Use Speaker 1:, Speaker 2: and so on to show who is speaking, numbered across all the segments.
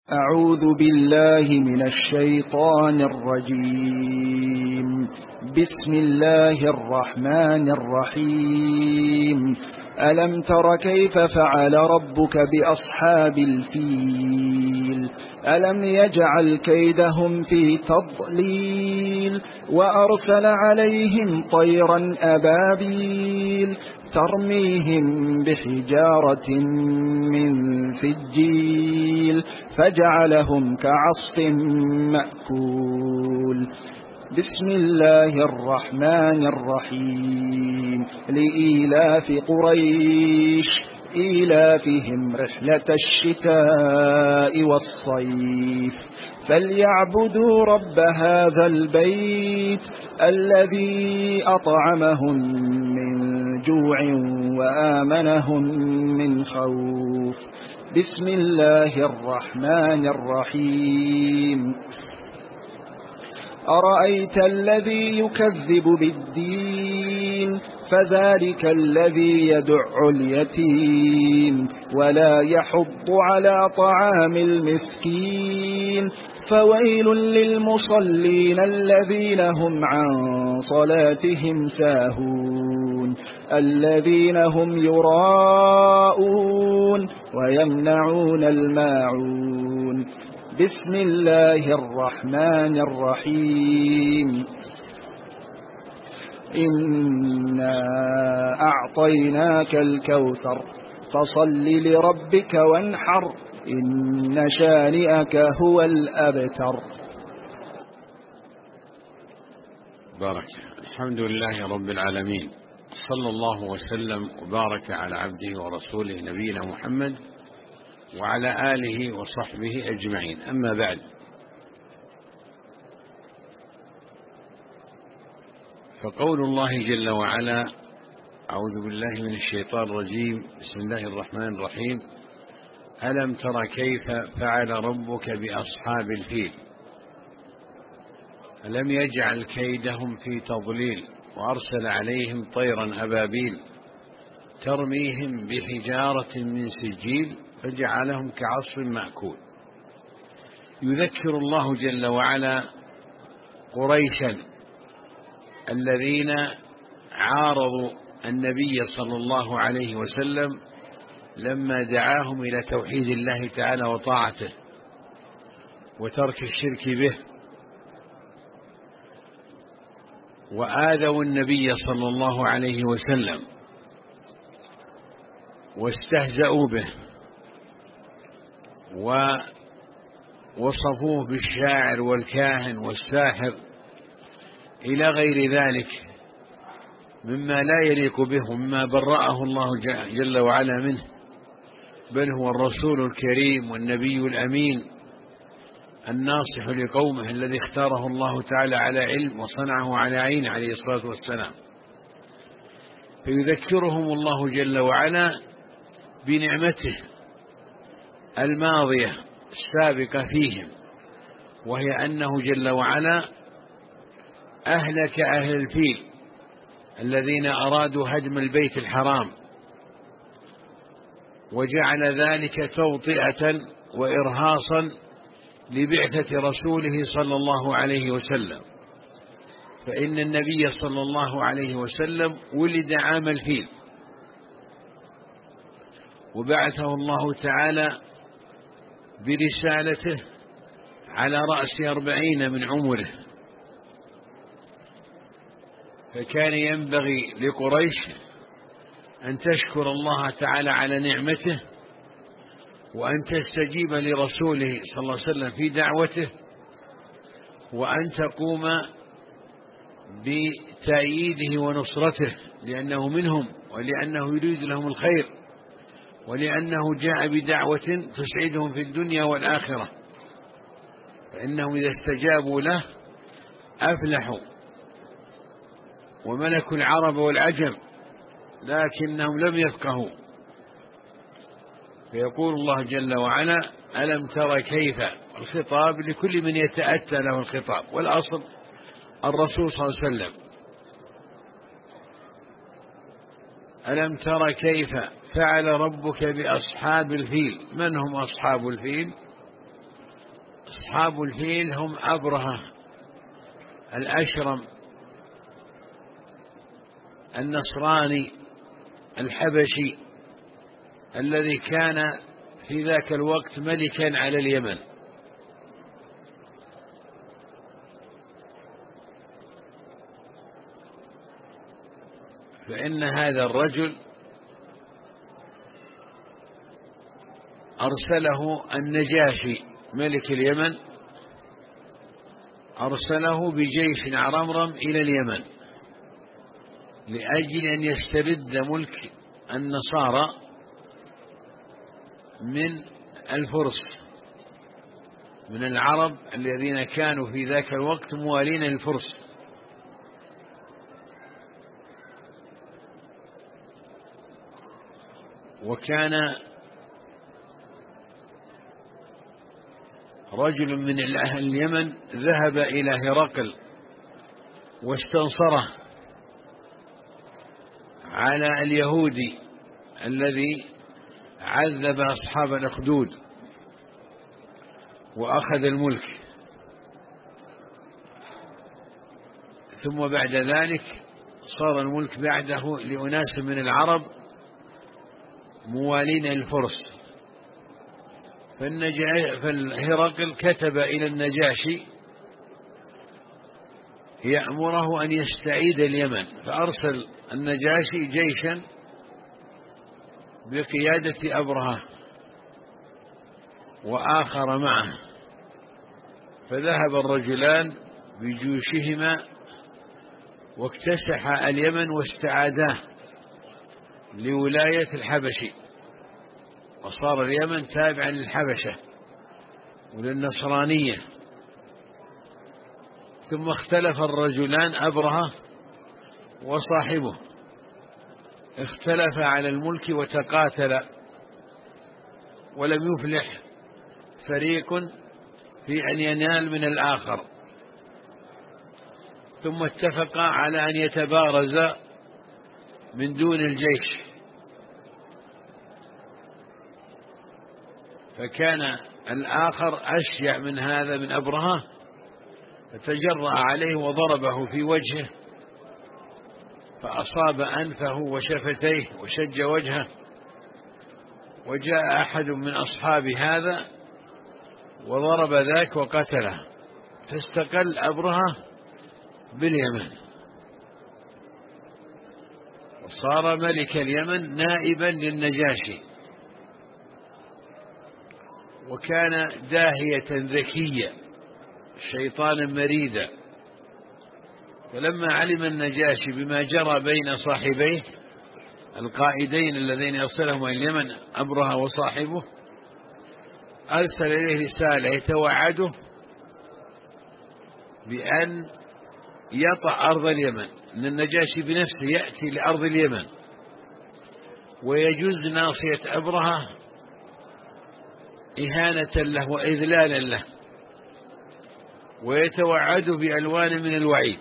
Speaker 1: أعوذ بالله من الشيطان الرجيم. بسم الله الرحمن الرحيم. ألم تر كيف فعل ربك بأصحاب الفيل؟ ألم يجعل كيدهم في تضليل وأرسل عليهم طيرا أبابيل ترميهم بحجارة من سجيل فجعلهم كعصف مأكول. بسم الله الرحمن الرحيم. لإيلاف قريش إيلافهم رحلة الشتاء والصيف فليعبدوا رب هذا البيت الذي أطعمهم من جوع وآمنهم من خوف. بسم الله الرحمن الرحيم. أرأيت الذي يكذب بالدين فذلك الذي يدع اليتيم ولا يحض على طعام المسكين فويل للمصلين الذين هم عن صلاتهم ساهون الذين هم يراءون ويمنعون الماعون. بسم الله الرحمن الرحيم. إنا أعطيناك الكوثر فصل لربك وانحر إن شانئك هو الأبتر.
Speaker 2: بارك. الحمد لله رب العالمين، صلى الله وسلم وبارك على عبده ورسوله نبينا محمد وعلى آله وصحبه أجمعين. أما بعد، فقول الله جل وعلا: أعوذ بالله من الشيطان الرجيم، بسم الله الرحمن الرحيم. ألم تر كيف فعل ربك بأصحاب الفيل؟ ألم يجعل كيدهم في تضليل وأرسل عليهم طيرا أبابيل ترميهم بحجارة من سجيل فجعلهم كعصف مأكول. يذكر الله جل وعلا قريشا الذين عارضوا النبي صلى الله عليه وسلم لما دعاهم إلى توحيد الله تعالى وطاعته وترك الشرك به، وآذوا النبي صلى الله عليه وسلم واستهزأوا به ووصفوه بالشاعر والكاهن والساحر إلى غير ذلك مما لا يليق به ومما برأه الله جل وعلا منه، بل هو الرسول الكريم والنبي الأمين الناصح لقومه الذي اختاره الله تعالى على علم وصنعه على عين عليه الصلاة والسلام. فيذكرهم الله جل وعلا بنعمته الماضية السابقة فيهم، وهي أنه جل وعلا أهلك أهل الفيل الذين أرادوا هدم البيت الحرام، وجعل ذلك توطئة وإرهاصا لبعثة رسوله صلى الله عليه وسلم. فإن النبي صلى الله عليه وسلم ولد عام الفيل، وبعثه الله تعالى برسالته على رأس 40 من عمره، فكان ينبغي لقريش أن تشكر الله تعالى على نعمته، وأن تستجيب لرسوله صلى الله عليه وسلم في دعوته، وأن تقوم بتأييده ونصرته، لأنه منهم ولأنه يريد لهم الخير، ولأنه جاء بدعوة تسعدهم في الدنيا والآخرة، فإنهم إذا استجابوا له أفلحوا وملكوا العرب والعجم، لكنهم لم يفقهوا. فيقول الله جل وعلا: ألم تر كيف؟ الخطاب لكل من يتأتى له الخطاب، والأصل الرسول صلى الله عليه وسلم. ألم تر كيف فعل ربك بأصحاب الفيل؟ من هم أصحاب الفيل؟ أصحاب الفيل هم أبرهة الأشرم النصراني الحبشي الذي كان في ذاك الوقت ملكا على اليمن. فإن هذا الرجل أرسله النجاشي ملك اليمن، أرسله بجيش عرمرم إلى اليمن لأجل أن يسترد ملك النصارى من الفرس، من العرب الذين كانوا في ذاك الوقت موالين للفرس. وكان رجل من أهل اليمن ذهب إلى هرقل واستنصره على اليهودي الذي عذب أصحاب الأخدود وأخذ الملك، ثم بعد ذلك صار الملك بعده لأناس من العرب موالين الفرس. فالهرقل كتب إلى النجاشي يأمره أن يستعيد اليمن، فأرسل النجاشي جيشا بقيادة أبرهة وآخر معه، فذهب الرجلان بجيوشهما واكتسحا اليمن واستعاداه لولاية الحبشي، وصار اليمن تابعا للحبشة وللنصرانية. ثم اختلف الرجلان أبرهة وصاحبه، اختلف على الملك وتقاتل، ولم يفلح فريق في أن ينال من الآخر، ثم اتفقا على أن يتبارزا من دون الجيش. فكان الآخر أشجع من هذا من أبرهة، فتجرأ عليه وضربه في وجهه فأصاب أنفه وشفتيه وشج وجهه. وجاء أحد من أصحاب هذا وضرب ذاك وقتله، فاستقل أبرهة باليمن وصار ملك اليمن نائبا للنجاشي. وكان داهية ذكية شيطانا مريدا، فلما علم النجاشي بما جرى بين صاحبيه القائدين اللذين أرسلهم إلى اليمن أبرهة وصاحبه، أرسل إليه رسالة يتوعده بأن يطأ أرض اليمن، أن النجاشي بنفسه يأتي لأرض اليمن ويجوز ناصية أبرهة إهانة له وإذلالا له، ويتوعد بألوان من الوعيد.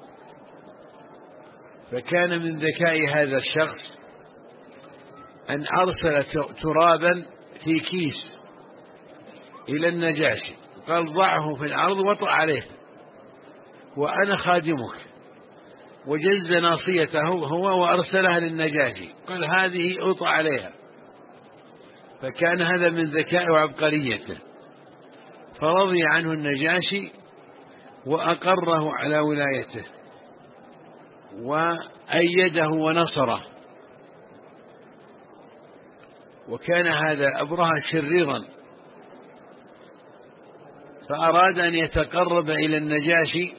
Speaker 2: فكان من ذكاء هذا الشخص أن أرسل ترابا في كيس إلى النجاشي، قال ضعه في الأرض وطأ عليه وأنا خادمك، وجز ناصيته هو وأرسلها للنجاشي، قال هذه أطأ عليها. فكان هذا من ذكاء وعبقريته، فرضي عنه النجاشي وأقره على ولايته وأيده ونصره. وكان هذا أبرهة شريرا، فأراد أن يتقرب إلى النجاشي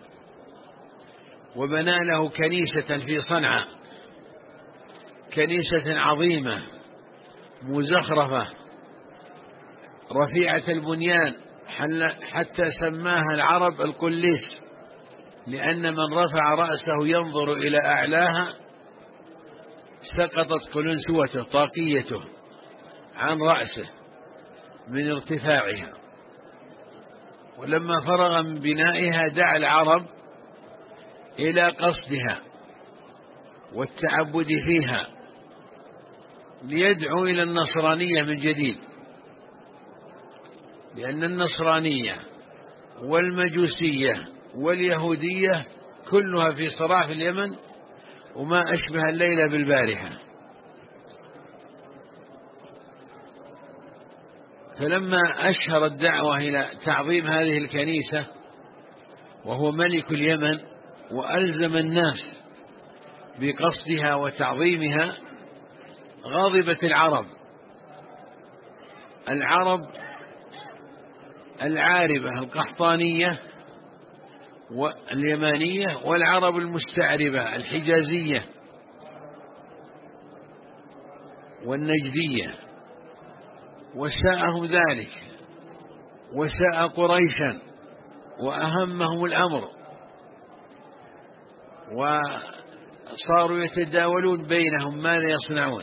Speaker 2: وبنى له كنيسة في صنعاء، كنيسة عظيمة مزخرفة رفيعة البنيان، حتى سماها العرب القليس، لأن من رفع رأسه ينظر إلى أعلاها سقطت قلنسوته طاقيته عن رأسه من ارتفاعها. ولما فرغ من بنائها دعا العرب إلى قصدها والتعبد فيها ليدعو إلى النصرانية من جديد، لأن النصرانية والمجوسية واليهودية كلها في صراع في اليمن، وما أشبه الليلة بالبارحة. فلما أشهر الدعوة إلى تعظيم هذه الكنيسة وهو ملك اليمن وألزم الناس بقصدها وتعظيمها، غضبت العرب العاربة القحطانية واليمانية، والعرب المستعربة الحجازية والنجدية، وساءهم ذلك وساء قريشا وأهمهم الأمر، وصاروا يتداولون بينهم ماذا يصنعون.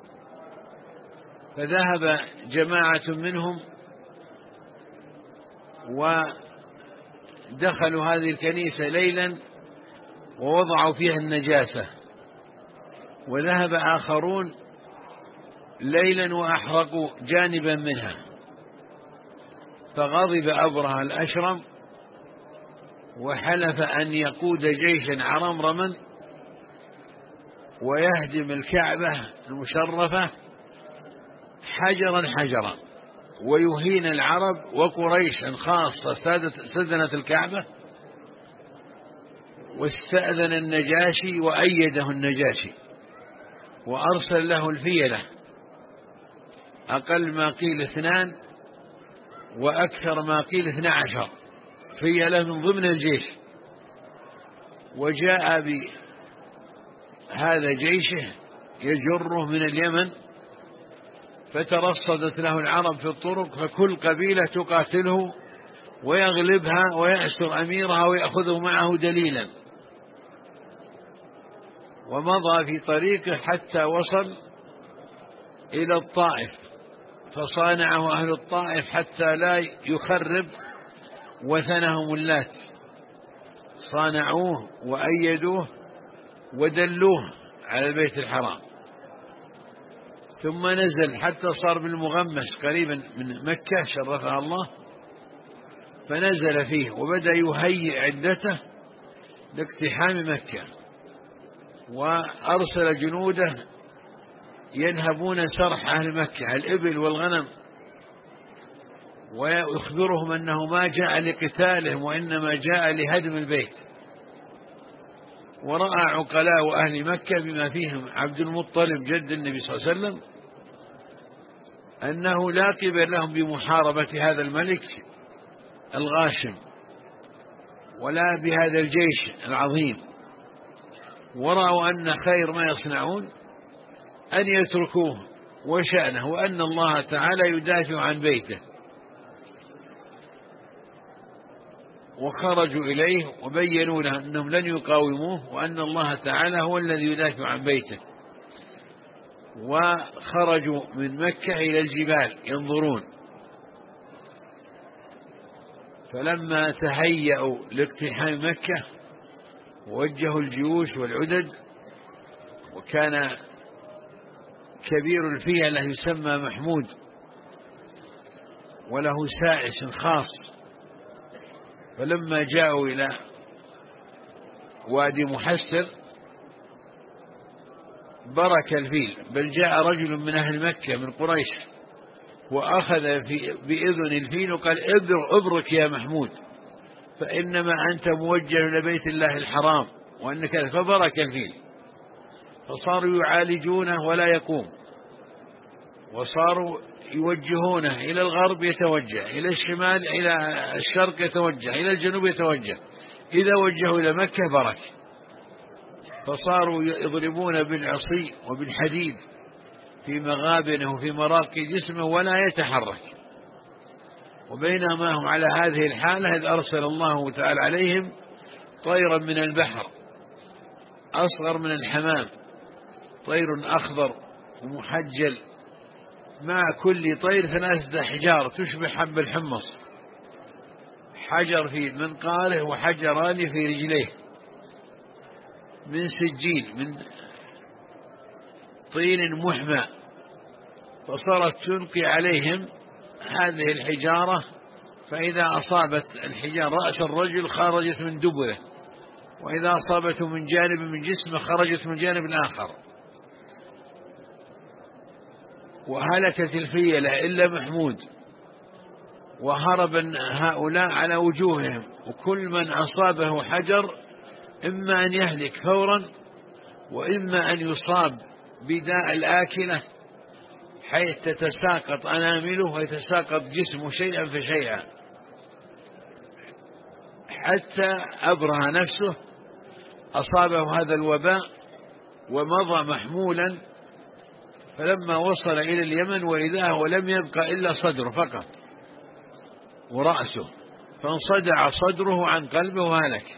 Speaker 2: فذهب جماعة منهم ودخلوا هذه الكنيسة ليلا ووضعوا فيها النجاسة، وذهب آخرون ليلا وأحرقوا جانبا منها. فغضب أبرهة الأشرم وحلف أن يقود جيشا عرمرما ويهدم الكعبة المشرفة حجرا حجرا، ويهين العرب وقريشا خاصة سدنة الكعبة. واستأذن النجاشي وأيده النجاشي وأرسل له الفيلة، أقل ما قيل 2 وأكثر ما قيل 12 فيلة من ضمن الجيش. وجاء بهذا جيشه يجره من اليمن، فترصدت له العرب في الطرق، فكل قبيلة تقاتله ويغلبها ويأسر أميرها ويأخذه معه دليلا. ومضى في طريقه حتى وصل إلى الطائف، فصانعه أهل الطائف حتى لا يخرب وثنهم اللات، صانعوه وأيدوه ودلوه على البيت الحرام. ثم نزل حتى صار بالمغمس قريبا من مكة شرفها الله، فنزل فيه وبدأ يهيئ عدته لاقتحام مكة، وأرسل جنوده ينهبون سرح أهل مكة الإبل والغنم، ويخبرهم أنه ما جاء لقتالهم وإنما جاء لهدم البيت. ورأى عقلاء أهل مكة بما فيهم عبد المطلب جد النبي صلى الله عليه وسلم أنه لا قبل لهم بمحاربة هذا الملك الغاشم ولا بهذا الجيش العظيم، ورأوا أن خير ما يصنعون أن يتركوه وشأنه، وأن الله تعالى يدافع عن بيته. وخرجوا إليه وبينوا له أنهم لن يقاوموه وأن الله تعالى هو الذي يدافع عن بيته. وخرجوا من مكة إلى الجبال ينظرون، فلما تهيأوا لاقتحام مكة ووجهوا الجيوش والعدد، وكان كبير الفيلة يسمى محمود وله سائس خاص، فلما جاءوا إلى وادي محسر برك الفيل، بل جاء رجل من أهل مكة من قريش وأخذ بإذن الفيل وقال ابرك يا محمود فإنما أنت موجه لبيت الله الحرام وأنك، فبرك الفيل. فصاروا يعالجونه ولا يقوم، وصاروا يوجهونه إلى الغرب يتوجه، إلى الشمال إلى الشرق يتوجه، إلى الجنوب يتوجه، إذا وجهوا إلى مكة برك. فصاروا يضربون بالعصي وبالحديد في مغابنه وفي مراقي جسمه ولا يتحرك. وبينما هم على هذه الحالة إذ أرسل الله تعالى عليهم طيرا من البحر أصغر من الحمام، طير أخضر ومحجل، مع كل طير 3 أحجار تشبه حب الحمص، حجر في منقاره وحجران في رجليه من سجين من طين محمى. فصارت تلقي عليهم هذه الحجارة فإذا أصابت الحجارة رأس الرجل خرجت من دبره، وإذا أصابته من جانب من جسمه خرجت من جانب آخر. وهلكت الفيلة إلا محمود، وهرب هؤلاء على وجوههم، وكل من أصابه حجر إما أن يهلك فورا، وإما أن يصاب بداء الآكلة حيث تتساقط أنامله ويتساقط جسمه شيئا فشيئا، حتى أبرهة نفسه أصابه هذا الوباء ومضى محمولا. فلما وصل إلى اليمن وإذا هو لم يبقى إلا صدره فقط ورأسه، فانصدع صدره عن قلبه وهلك.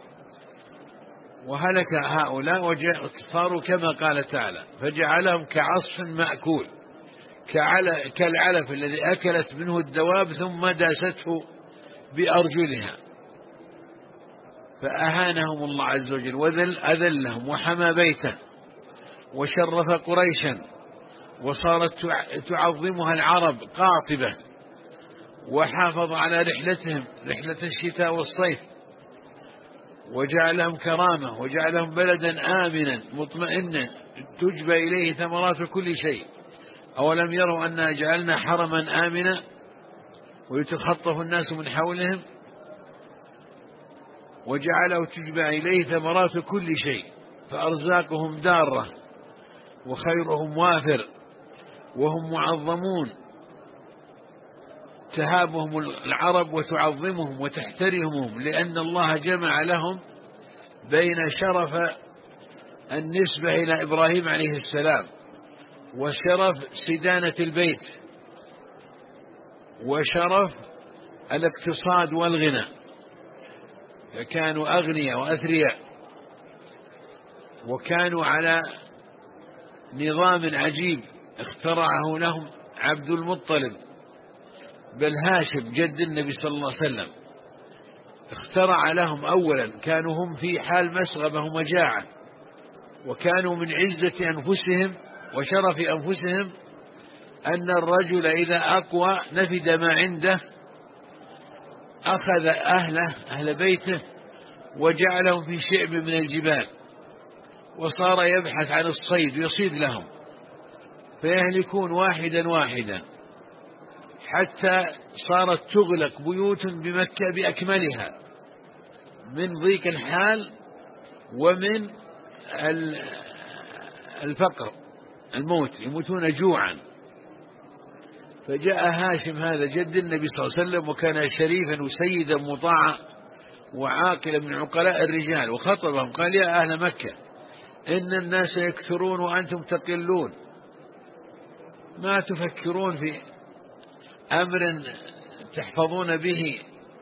Speaker 2: وهلك هؤلاء صاروا كما قال تعالى: فجعلهم كعصف مأكول، كالعلف الذي أكلت منه الدواب ثم داسته بأرجلها. فأهانهم الله عز وجل وأذلهم وحمى بيته وشرف قريشا، وصارت تعظمها العرب قاطبة، وحافظ على رحلتهم رحلة الشتاء والصيف، وجعلهم كرامة، وجعلهم بلدا آمنا مطمئنا تجبى إليه ثمرات كل شيء. أولم يروا أننا جعلنا حرما آمنا ويتخطف الناس من حولهم، وجعله تجبى إليه ثمرات كل شيء، فأرزاقهم دارة وخيرهم وافر، وهم معظمون، تهابهم العرب وتعظمهم وتحترمهم، لأن الله جمع لهم بين شرف النسبة إلى إبراهيم عليه السلام، وشرف سدانة البيت، وشرف الاقتصاد والغنى، فكانوا أغنياء وأثرياء، وكانوا على نظام عجيب اخترعه لهم عبد المطلب، بل هاشم جد النبي صلى الله عليه وسلم اخترع لهم. أولا كانوا هم في حال مسغبة ومجاعة، وكانوا من عزة أنفسهم وشرف أنفسهم أن الرجل إذا أقوى نفد ما عنده أخذ أهل بيته وجعلهم في شعب من الجبال، وصار يبحث عن الصيد ويصيد لهم، فيهلكون واحدا واحدا، حتى صارت تغلق بيوت بمكة بأكملها من ضيق الحال ومن الفقر، الموت، يموتون جوعا. فجاء هاشم هذا جد النبي صلى الله عليه وسلم، وكان شريفا وسيدا مطاعا وعاقلا من عقلاء الرجال، وخطبهم قال: يا أهل مكة، إن الناس يكثرون وأنتم تقلون، ما تفكرون في أمر تحفظون به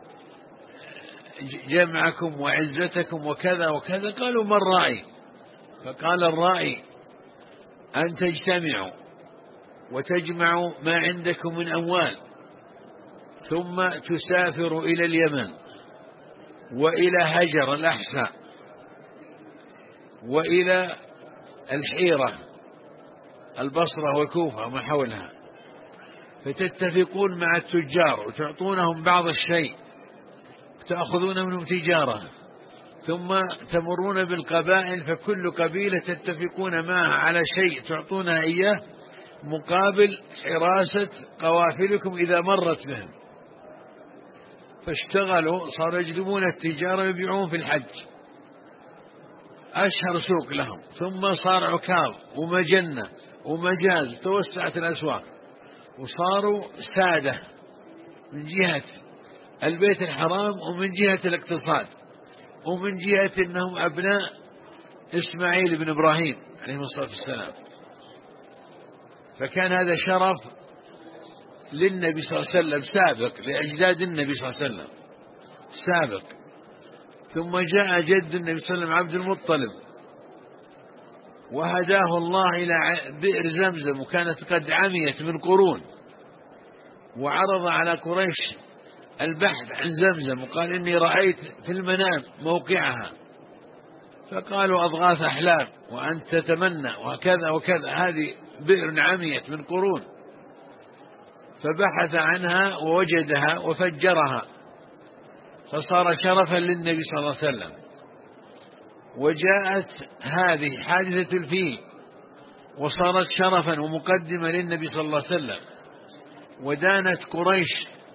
Speaker 2: جمعكم وعزتكم وكذا وكذا. قالوا: ما الرأي؟ فقال: الرأي أن تجتمعوا وتجمعوا ما عندكم من أموال، ثم تسافروا إلى اليمن وإلى هجر الأحساء وإلى الحيرة البصرة والكوفة وما حولها، فتتفقون مع التجار وتعطونهم بعض الشيء تأخذون منهم تجارة، ثم تمرون بالقبائل، فكل قبيلة تتفقون معها على شيء تعطونها إياه مقابل حراسة قوافلكم إذا مرت بهم. فاشتغلوا، صاروا يجلبون التجارة ويبيعون في الحج، أشهر سوق لهم. ثم صار عكاظ ومجنة ومجاز، توسعت الأسواق، وصاروا سادة من جهة البيت الحرام ومن جهة الاقتصاد ومن جهة أنهم أبناء إسماعيل بن إبراهيم عليه الصلاة والسلام. فكان هذا شرف للنبي صلى الله عليه وسلم سابق، لأجداد النبي صلى الله عليه وسلم سابق. ثم جاء جد النبي صلى الله عليه وسلم عبد المطلب، وهداه الله إلى بئر زمزم، وكانت قد عميت من قرون، وعرض على قريش البحث عن زمزم، وقال: إني رأيت في المنام موقعها. فقالوا: أضغاث أحلام، وأنت تتمنى وكذا وكذا، هذه بئر عميت من قرون. فبحث عنها ووجدها وفجرها، فصار شرفا للنبي صلى الله عليه وسلم. وجاءت هذه حادثة الفيل وصارت شرفا ومقدمة للنبي صلى الله عليه وسلم، ودانت قريش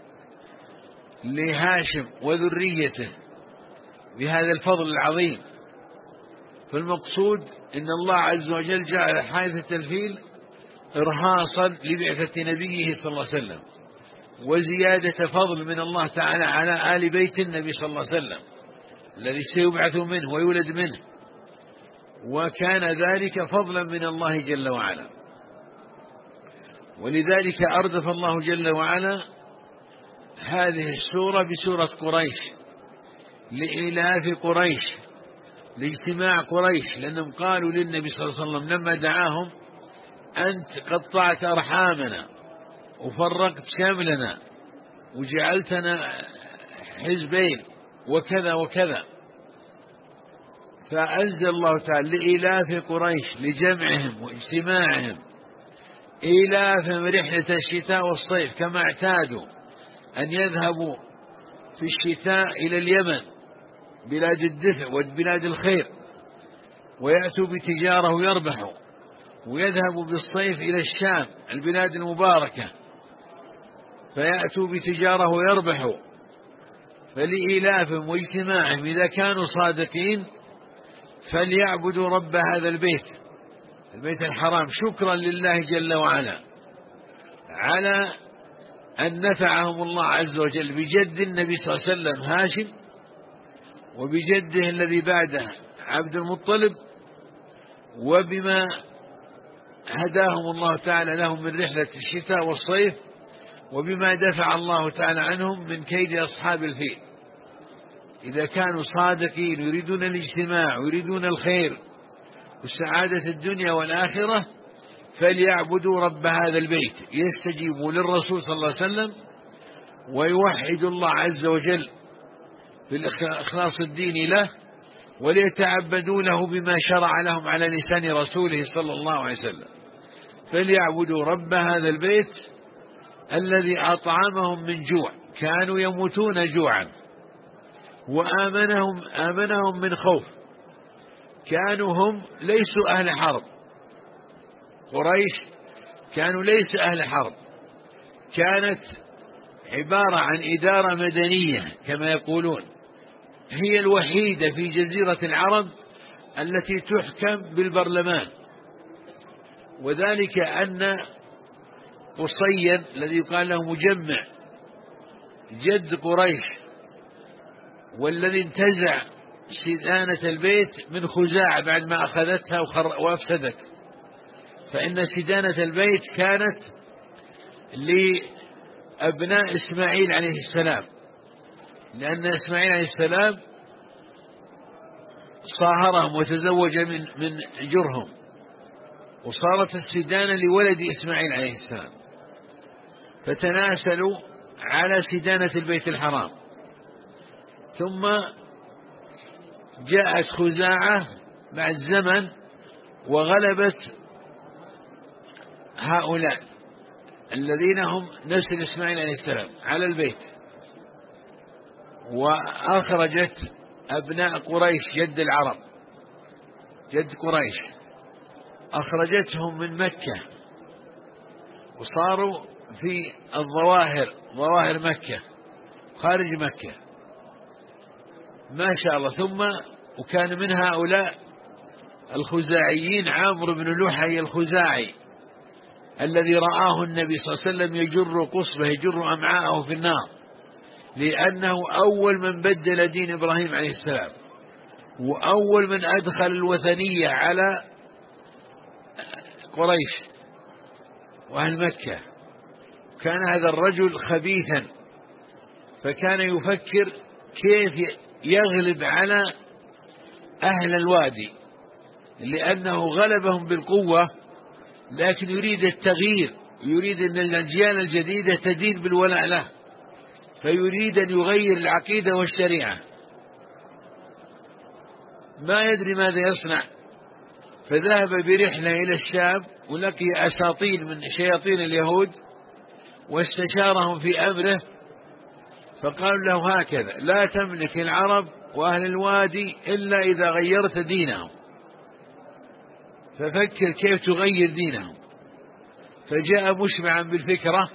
Speaker 2: لهاشم وذريته بهذا الفضل العظيم. فالمقصود أن الله عز وجل جعل حادثة الفيل إرهاصا لبعثة نبيه صلى الله عليه وسلم، وزيادة فضل من الله تعالى على آل بيت النبي صلى الله عليه وسلم الذي سيبعث منه ويولد منه، وكان ذلك فضلا من الله جل وعلا. ولذلك أردف الله جل وعلا هذه السورة بسورة قريش لإلاف قريش، لاجتماع قريش، لأنهم قالوا للنبي صلى الله عليه وسلم لما دعاهم: أنت قطعت أرحامنا وفرقت شملنا وجعلتنا حزبين وكذا وكذا. فأنزل الله تعالى لإلاف قريش لجمعهم واجتماعهم، إلافهم رحلة الشتاء والصيف كما اعتادوا أن يذهبوا في الشتاء إلى اليمن بلاد الدفء وبلاد الخير ويأتوا بتجارة ويربحوا، ويذهبوا بالصيف إلى الشام البلاد المباركة فيأتوا بتجارة ويربحوا. فلإلافهم واجتماعهم إذا كانوا صادقين فليعبدوا رب هذا البيت الحرام شكرا لله جل وعلا على أن نفعهم الله عز وجل بجد النبي صلى الله عليه وسلم هاشم، وبجده الذي بعده عبد المطلب، وبما هداهم الله تعالى لهم من رحلة الشتاء والصيف، وبما دفع الله تعالى عنهم من كيد أصحاب الفيل. إذا كانوا صادقين يريدون الاجتماع ويريدون الخير والسعادة الدنيا والآخرة فليعبدوا رب هذا البيت، يستجيبوا للرسول صلى الله عليه وسلم ويوحدوا الله عز وجل بالإخلاص الدين له، وليتعبدوا له بما شرع لهم على لسان رسوله صلى الله عليه وسلم. فليعبدوا رب هذا البيت الذي أطعمهم من جوع، كانوا يموتون جوعا، وآمنهم من خوف. كانوا هم ليسوا أهل حرب، قريش كانوا ليس أهل حرب، كانت عبارة عن إدارة مدنية كما يقولون، هي الوحيدة في جزيرة العرب التي تحكم بالبرلمان. وذلك أن قصيا الذي يقال له مجمع جد قريش، والذي انتزع سدانة البيت من خزاعة بعد ما أخذتها وأفسدت، فإن سدانة البيت كانت لأبناء إسماعيل عليه السلام، لأن إسماعيل عليه السلام صاهرهم وتزوج من جرهم، وصارت السدانة لولد إسماعيل عليه السلام، فتناسلوا على سدانة البيت الحرام. ثم جاءت خزاعة بعد زمن وغلبت هؤلاء الذين هم نسل إسماعيل عليه السلام على البيت، وأخرجت أبناء قريش جد العرب جد قريش، أخرجتهم من مكة وصاروا في ظواهر مكة خارج مكة ما شاء الله. ثم وكان من هؤلاء الخزاعيين عمرو بن لحي الخزاعي الذي رآه النبي صلى الله عليه وسلم يجر قصبه يجر أمعاءه في النار، لأنه أول من بدل دين إبراهيم عليه السلام، وأول من أدخل الوثنية على قريش وأهل مكة. كان هذا الرجل خبيثا، فكان يفكر كيف يغلب على أهل الوادي، لأنه غلبهم بالقوة، لكن يريد التغيير، يريد أن الأجيال الجديدة تدين بالولاء له، فيريد أن يغير العقيدة والشريعة، ما يدري ماذا يصنع. فذهب برحلة إلى الشام ولقي أساطين من شياطين اليهود واستشارهم في أمره، فقالوا له هكذا: لا تملك العرب وأهل الوادي إلا إذا غيرت دينهم، ففكر كيف تغير دينهم. فجاء مشبعا بالفكرة،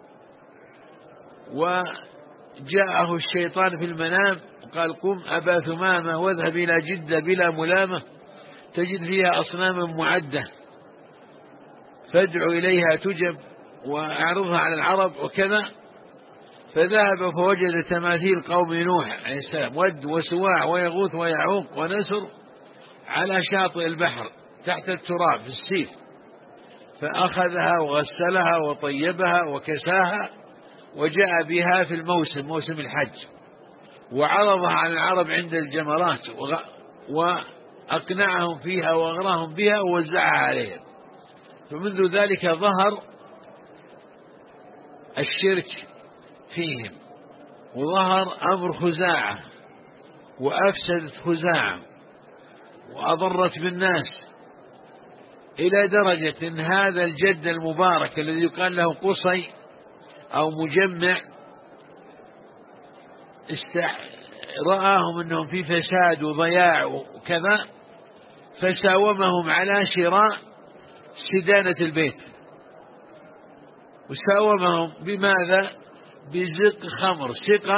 Speaker 2: وجاءه الشيطان في المنام وقال: قم أبا ثمامة واذهب إلى جدة بلا ملامة تجد فيها أصناما معدة، فادع إليها تجب وأعرضها على العرب وكذا. فذهب فوجد تماثيل قوم نوح عليه السلام، ود وسواع ويغوث ويعوق ونسر، على شاطئ البحر تحت التراب في السيف، فأخذها وغسلها وطيبها وكساها وجاء بها في موسم الحج، وعرضها على العرب عند الجمرات، وأقنعهم فيها وأغراهم بها ووزعها عليهم. فمنذ ذلك ظهر الشرك فيهم، وظهر أمر خزاعة، وأفسدت خزاعة وأضرت بالناس، إلى درجة إن هذا الجد المبارك الذي يقال له قصي أو مجمع رآهم أنهم في فساد وضياع وكذا، فساومهم على شراء سدانة البيت. وساومهم بماذا؟ بزق خمر،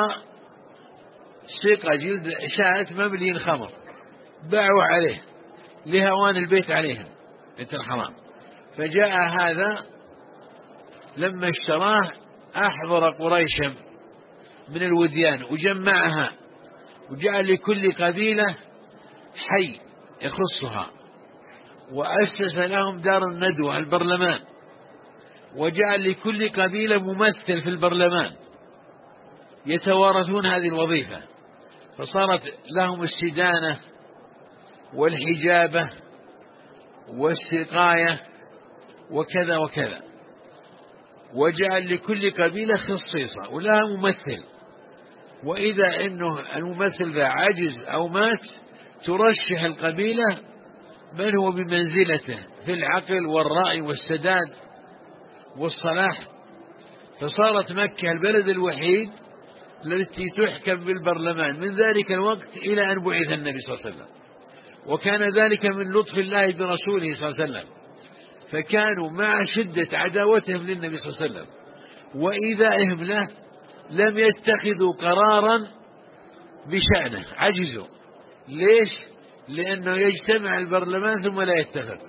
Speaker 2: سقة جلد شاة مملي خمر، باعوا عليه لهوان البيت عليهم، بيت الحرام. فجاء هذا لما اشتراه أحضر قريشا من الوديان وجمعها، وجعل لكل قبيلة حي يخصها، وأسس لهم دار الندوة البرلمان، وجعل لكل قبيلة ممثل في البرلمان يتوارثون هذه الوظيفة، فصارت لهم السدانة والحجابة والسقاية وكذا وكذا، وجعل لكل قبيلة خصيصة ولها ممثل، وإذا إنه الممثل ذا عجز أو مات ترشح القبيلة من هو بمنزلته في العقل والرأي والسداد والصلاح. فصارت مكة البلد الوحيد التي تحكم بالبرلمان من ذلك الوقت إلى أن بعث النبي صلى الله عليه وسلم، وكان ذلك من لطف الله برسوله صلى الله عليه وسلم. فكانوا مع شدة عداوتهم للنبي صلى الله عليه وسلم وإيذائهم له لم يتخذوا قرارا بشأنه، عجزوا. ليش؟ لأنه يجتمع البرلمان ثم لا يتخذ،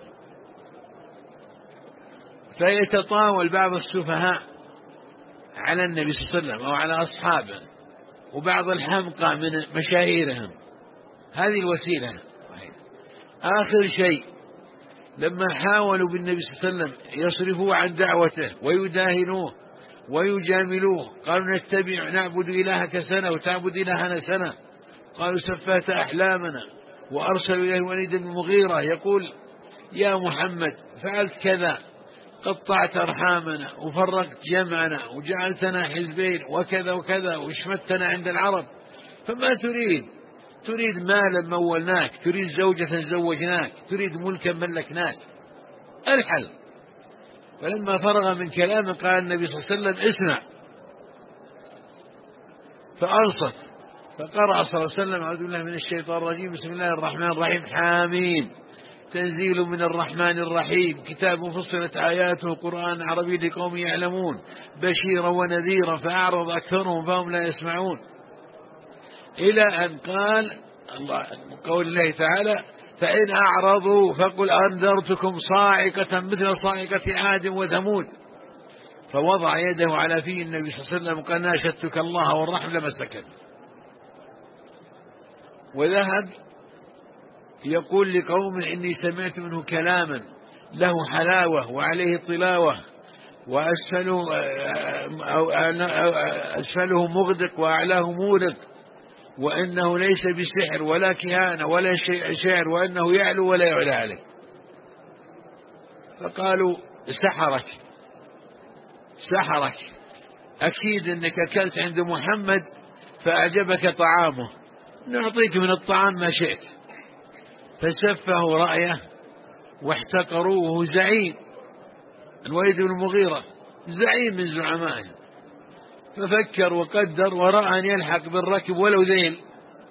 Speaker 2: فيتطاول بعض السفهاء على النبي صلى الله عليه وسلم أو على أصحابه، وبعض الحمقى من مشاهيرهم. هذه الوسيلة. آخر شيء لما حاولوا بالنبي صلى الله عليه وسلم يصرفوا عن دعوته ويداهنوه ويجاملوه، قالوا نعبد إلهك سنة وتعبد إلهنا سنة، قالوا سفهت أحلامنا، وأرسلوا إليه الوليد بن المغيرة يقول: يا محمد فعلت كذا، قطعت أرحامنا وفرقت جمعنا وجعلتنا حزبين وكذا وكذا وشمتنا عند العرب، فما تريد مالا مولناك، تريد زوجة زوجناك، تريد ملكا ملكناك، الحل. فلما فرغ من كلامه قال النبي صلى الله عليه وسلم: اسمع. فأنصت، فقرأ صلى الله عليه وسلم: أعوذ بالله من الشيطان الرجيم، بسم الله الرحمن الرحيم، حامين، تنزيل من الرحمن الرحيم، كتاب فصلت آياته قرآن عربي لقوم يعلمون، بشيرا ونذيرا، فأعرض أكثرهم فهم لا يسمعون، إلى أن قال قول الله تعالى: فإن أعرضوا فقل أنذرتكم صاعقة مثل صاعقة عاد وثمود. فوضع يده على فيه النبي صلى الله عليه وسلم قال: ناشدتك الله والرحم لما سكت. وذهب يقول لقوم: إني سمعت منه كلاما له حلاوة وعليه طلاوة، وأسفله مغدق وأعلاه مورق، وإنه ليس بسحر ولا كهانة ولا شعر، وإنه يعلو ولا يعلى عليه. فقالوا: سحرك، أكيد أنك أكلت عند محمد فأعجبك طعامه، نعطيك من الطعام ما شئت. فسفه رأيه واحتقروه، زعيم الوليد بن المغيرة، زعيم من زعمائهم، ففكر وقدر ورأى أن يلحق بالركب ولو ذيل،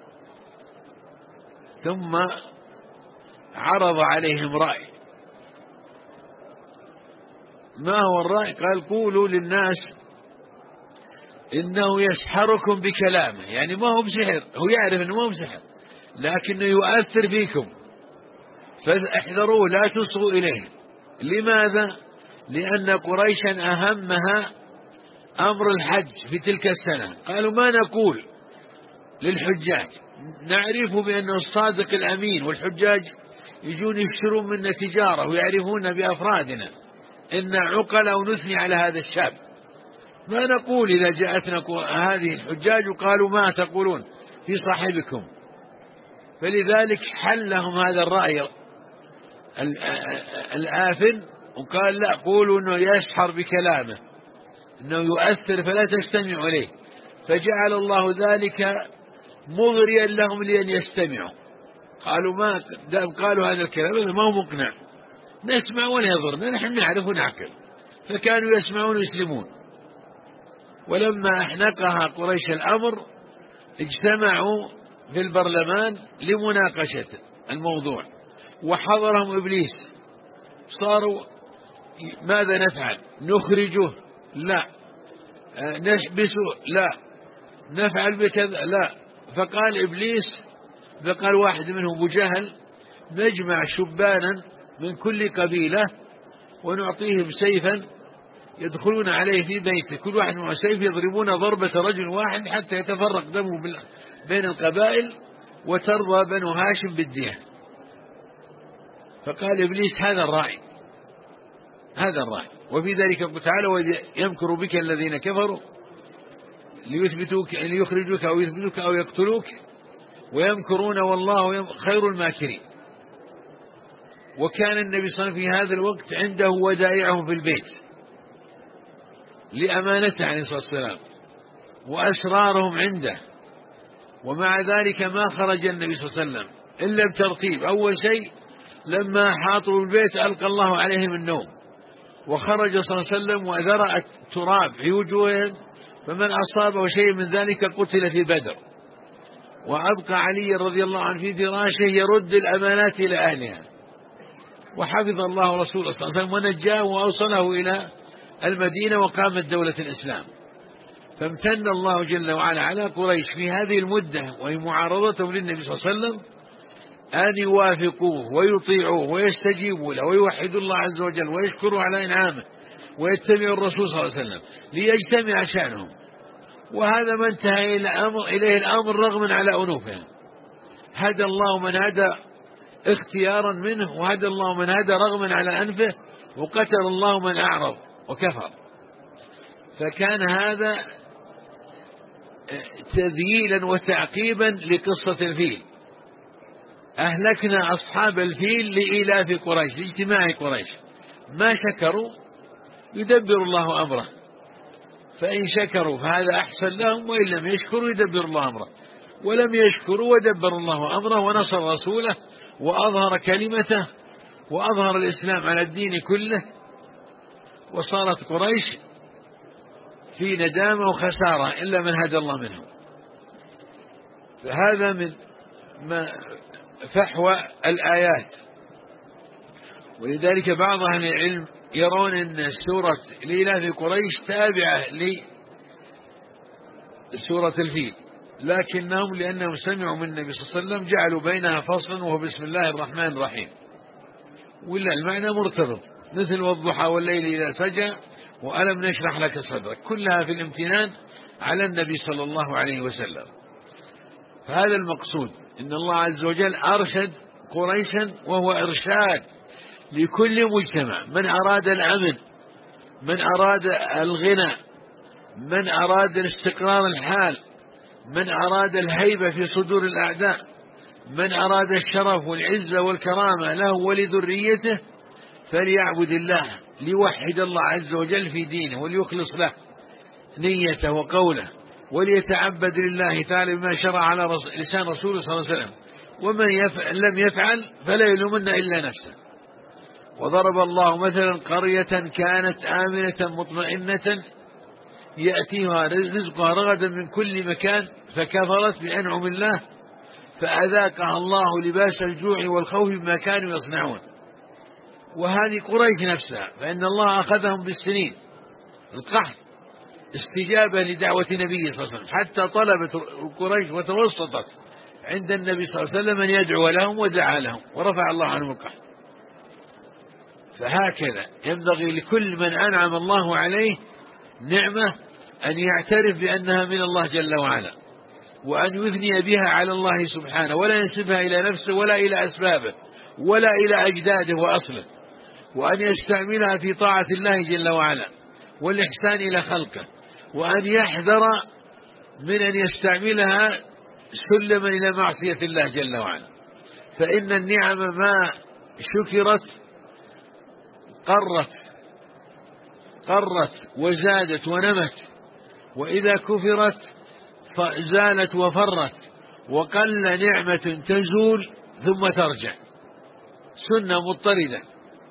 Speaker 2: ثم عرض عليهم رأي. ما هو الرأي؟ قال قولوا للناس إنه يسحركم بكلامه، يعني ما هو بسحر، هو يعرف إنه ما هو بسحر لكنه يؤثر فيكم، فاحذروه لا تصغوا إليه. لماذا؟ لأن قريشا أهمها أمر الحج في تلك السنة. قالوا ما نقول للحجاج، نعرف بأنه الصادق الأمين، والحجاج يجون يشترون منا تجارة ويعرفون بأفرادنا إن عقل أو نثني على هذا الشاب. ما نقول إذا جاءتنا هذه الحجاج وقالوا ما تقولون في صاحبكم. فلذلك حل لهم هذا الرأي الآثم، وقال لا، قولوا أنه يسحر بكلامه، أنه يؤثر فلا تستمعوا إليه. فجعل الله ذلك مغريا لهم لأن يستمعوا. قالوا ما دام قالوا هذا الكلام هذا ما هو مقنع، نسمع ولا يضرنا، نحن نعرف ونعقل. فكانوا يسمعون ويسلمون. ولما أحنقها قريش الأمر اجتمعوا في البرلمان لمناقشة الموضوع، وحضرهم إبليس. صاروا ماذا نفعل؟ نخرجه؟ لا. نحبسه؟ لا. نفعل بكذا؟ لا. فقال إبليس، فقال واحد منهم أبو جهل، نجمع شبانا من كل قبيلة ونعطيهم سيفا يدخلون عليه في بيته، كل واحد معه سيف، يضربون ضربة رجل واحد حتى يتفرق دمه بين القبائل وترضى بنو هاشم بالدية. فقال إبليس هذا الرأي، هذا الرأي. وفي ذلك قال تعالى يمكر بك الذين كفروا ليثبتوك، ليخرجوك أو يثبتوك أو يقتلوك ويمكرون والله خير الماكرين. وكان النبي صلى الله عليه وسلم في هذا الوقت عنده ودائعه في البيت لأمانته عليه الصلاة والسلام، وأسرارهم عنده. ومع ذلك ما خرج النبي صلى الله عليه وسلم إلا بترتيب. أول شيء لما حاطوا البيت ألقى الله عليهم النوم، وخرج صلى الله عليه وسلم وذرأ التراب في وجوههم، فمن أصابه شيء من ذلك قتل في بدر. وأبقى علي رضي الله عنه في فراشه يرد الأمانات إلى أهلها، وحفظ الله رسوله صلى الله عليه وسلم ونجاه وأوصله إلى المدينة وقامت دولة الإسلام. فامتن الله جل وعلا على قريش في هذه المدة وهي معارضتهم للنبي صلى الله عليه وسلم أن يوافقوه ويطيعوه ويستجيبوا له ويوحدوا الله عز وجل ويشكروا على إنعامه ويتبعوا الرسول صلى الله عليه وسلم ليجتمع شأنهم. وهذا ما انتهى إليه الأمر رغما على أنوفهم. هدى الله من هدى اختيارا منه، وهدى الله من هدى رغما على أنفه، وقتل الله من أعرض وكفر. فكان هذا تذييلا وتعقيبا لقصة الفيل. أهلكنا أصحاب الفيل لإيلاف قريش، لاجتماع قريش. ما شكروا يدبر الله أمره، فإن شكروا فهذا أحسن لهم، وإن لم يشكروا يدبر الله أمره. ولم يشكروا ودبر الله أمره ونصر رسوله وأظهر كلمته وأظهر الإسلام على الدين كله، وصارت قريش في ندامة وخسارة إلا من هدى الله منهم. فهذا من فحوى الآيات. ولذلك بعض أهل العلم يرون أن سورة لإيلاف قريش تابعة لسورة الفيل، لكنهم لأنهم سمعوا من النبي صلى الله عليه وسلم جعلوا بينها فصلا وهو بسم الله الرحمن الرحيم، ولا المعنى مرتبط، مثل والضحى والليل إذا سجى وألم نشرح لك صدرك، كلها في الامتنان على النبي صلى الله عليه وسلم. فهذا المقصود، إن الله عز وجل أرشد قريشا وهو إرشاد لكل مجتمع، من أراد الأمن، من أراد الغنى، من أراد الاستقرار الحال، من أراد الهيبة في صدور الأعداء، من أراد الشرف والعزة والكرامة له ولذريته، فليعبد الله، ليوحد الله عز وجل في دينه وليخلص له نيته وقوله، وليتعبد لله تعالى بما شرع على لسان رسوله صلى الله عليه وسلم. ومن لم يفعل فلا يلومن إلا نفسه. وضرب الله مثلا قرية كانت آمنة مطمئنة يأتيها رزقها رغدا من كل مكان فكفرت بأنعم الله فأذاقها الله لباس الجوع والخوف بما كانوا يصنعون. وهذه قريش نفسها، فإن الله أخذهم بالسنين القحط استجابة لدعوة النبي صلى الله عليه وسلم، حتى طلبت قريش وتوسطت عند النبي صلى الله عليه وسلم أن يدعو لهم ودعا لهم ورفع الله عنهم القحط. فهكذا ينبغي لكل من أنعم الله عليه نعمة أن يعترف بأنها من الله جل وعلا، وأن يثني بها على الله سبحانه، ولا ينسبها إلى نفسه ولا إلى أسبابه ولا إلى أجداده وأصله، وأن يستعملها في طاعة الله جل وعلا والإحسان إلى خلقه، وأن يحذر من أن يستعملها سلما إلى معصية الله جل وعلا. فإن النعم ما شكرت قرت وزادت ونمت، وإذا كفرت زالت وفرت، وقل نعمة تزول ثم ترجع، سنة مضطردة.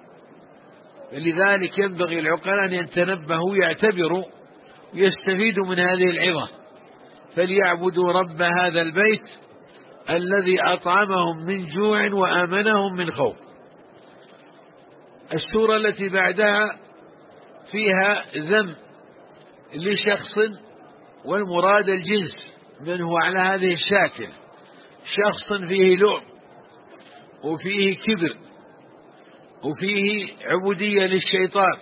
Speaker 2: لذلك ينبغي العقلاء أن يتنبهوا يعتبروا ويستفيدوا من هذه العظة، فليعبدوا رب هذا البيت الذي أطعمهم من جوع وآمنهم من خوف. السورة التي بعدها فيها ذم لشخص، والمراد الجنس من هو على هذه الشاكل، شخص فيه لؤم وفيه كبر وفيه عبودية للشيطان.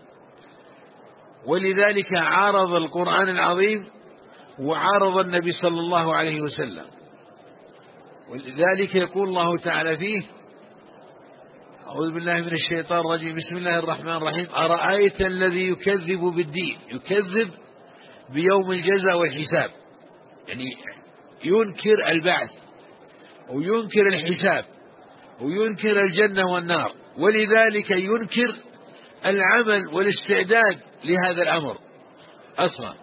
Speaker 2: ولذلك عارض القرآن العظيم وعارض النبي صلى الله عليه وسلم. ولذلك يقول الله تعالى فيه: أعوذ بالله من الشيطان الرجيم، بسم الله الرحمن الرحيم: أرأيت الذي يكذب بالدين، يكذب بيوم الجزاء والحساب، يعني ينكر البعث وينكر الحساب وينكر الجنة والنار، ولذلك ينكر العمل والاستعداد لهذا الأمر أصلا،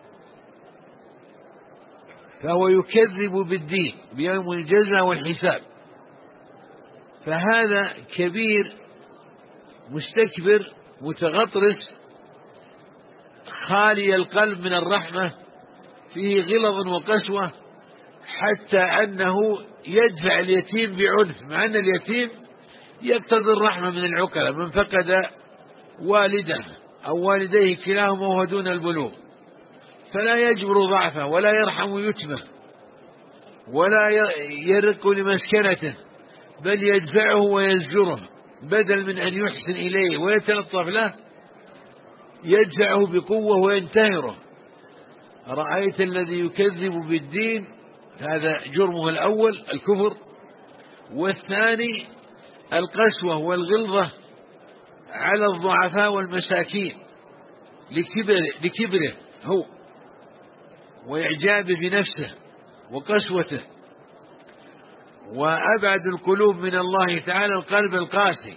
Speaker 2: فهو يكذب بالدين بيوم الجزاء والحساب. فهذا كبير مستكبر متغطرس خالي القلب من الرحمة، فيه غلظ وقسوة، حتى أنه يدفع اليتيم بعنف، مع أن اليتيم يقتضي الرحمة من العقلاء، من فقد والده أو والديه كلاهما وهو دون البلوغ، فلا يجبر ضعفه ولا يرحم يتمه ولا يرق لمسكنته، بل يدفعه ويزجره، بدل من أن يحسن إليه ويتلطف له يدفعه بقوة وينتهره. رأيت الذي يكذب بالدين، هذا جرمه الأول الكفر، والثاني القسوة والغلظة على الضعفاء والمساكين لكبره هو وإعجابه بنفسه وقسوته. وأبعد القلوب من الله تعالى القلب القاسي.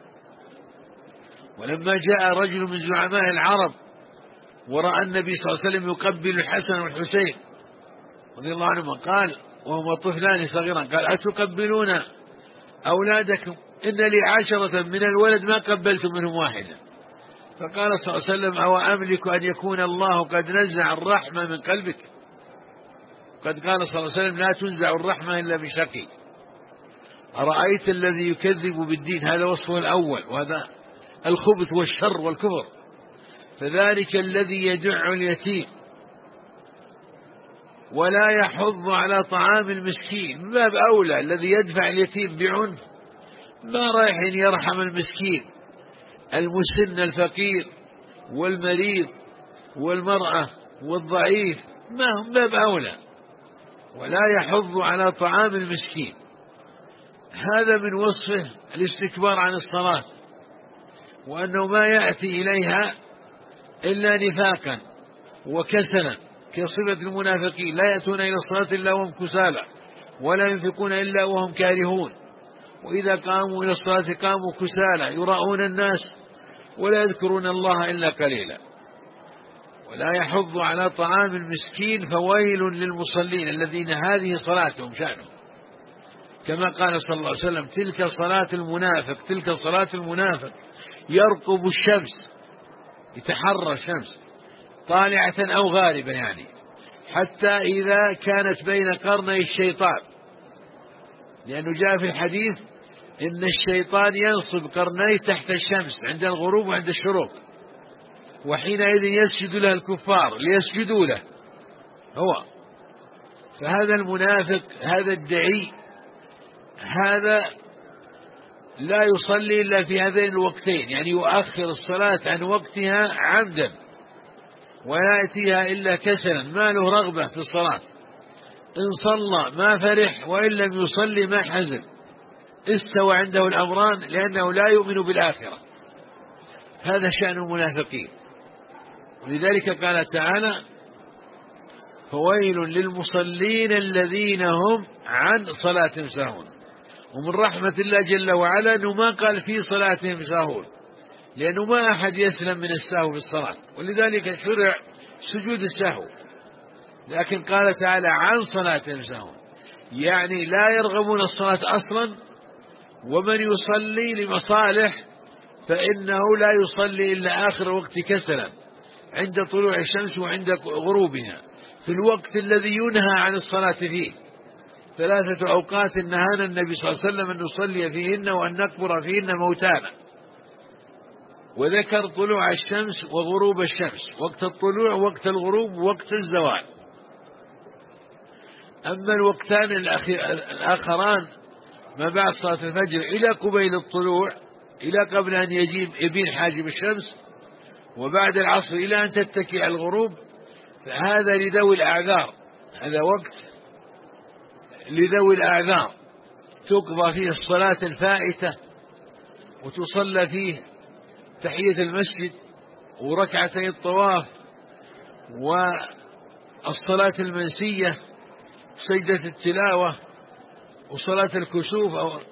Speaker 2: ولما جاء رجل من زعماء العرب ورأى النبي صلى الله عليه وسلم يقبل الحسن والحسين رضي الله عنهما، قال وهما طفلان صغيران، قال: أتقبلون أولادكم؟ إن لي 10 من الولد ما قبلت منهم واحدا. فقال صلى الله عليه وسلم: أو أملك أن يكون الله قد نزع الرحمة من قلبك؟ قد قال صلى الله عليه وسلم: لا تنزع الرحمة إلا بشقي. أرأيت الذي يكذب بالدين، هذا وصفه الأول، وهذا الخبث والشر والكفر. فذلك الذي يدع اليتيم ولا يحض على طعام المسكين، من باب أولى الذي يدفع اليتيم بعنف، ما رايح يرحم المسكين المسن الفقير والمريض والمرأة والضعيف، ما هم باب أولى. ولا يحض على طعام المسكين، هذا من وصفه الاستكبار عن الصلاة، وأنه ما يأتي إليها إلا نفاقا وكسلا، كصفة المنافقين: لا يأتون إلى الصلاة إلا وهم كسالى ولا ينفقون إلا وهم كارهون، وإذا قاموا إلى الصلاة قاموا كسالى يراءون الناس ولا يذكرون الله إلا قليلا. ولا يحض على طعام المسكين، فويل للمصلين الذين هذه صلاتهم شأنهم. كما قال صلى الله عليه وسلم: تلك صلاة المنافق، تلك صلاة المنافق يرقب الشمس، يتحرى الشمس طالعة أو غاربة، يعني حتى إذا كانت بين قرني الشيطان، لأنه جاء في الحديث إن الشيطان ينصب قرنيه تحت الشمس عند الغروب وعند الشروق، وحينئذ يسجد له الكفار ليسجدوا له هو. فهذا المنافق، هذا الدعي، هذا لا يصلي إلا في هذين الوقتين، يعني يؤخر الصلاة عن وقتها عمدا، ولا يأتيها إلا كسلا، ما له رغبة في الصلاة. إن صلى ما فرح، وإن لم يصلي ما حزن، استوى عنده الأمران، لأنه لا يؤمن بالآخرة. هذا شأن المنافقين. ولذلك قال تعالى: فويل للمصلين الذين هم عن صلاتهم ساهون. ومن رحمة الله جل وعلا أنه ما قال في صلاتهم ساهون، لأنه ما أحد يسلم من السهو في الصلاة، ولذلك شرع سجود السهو. لكن قال تعالى: عن صلاتهم ساهون، يعني لا يرغبون الصلاة أصلا. ومن يصلي لمصالح فإنه لا يصلي إلا آخر وقت كسلا، عند طلوع الشمس وعند غروبها، في الوقت الذي ينهى عن الصلاة فيه. 3 أوقات نهانا النبي صلى الله عليه وسلم أن نصلي فيهن وأن نكبر فيهن موتانا، وذكر طلوع الشمس وغروب الشمس، وقت الطلوع ووقت الغروب ووقت الزوال. أما الوقتان الآخران ما بعد صلاة الفجر إلى قبيل الطلوع، إلى قبل أن يبين حاجب الشمس، وبعد العصر إلى أن تتكي على الغروب، فهذا لذوي الأعذار، هذا وقت لذوي الأعذار تقضى فيه الصلاة الفائتة، وتصلى فيه تحية المسجد وركعتي الطواف والصلاة المنسية، سجدة التلاوة، وصلاة الكسوف.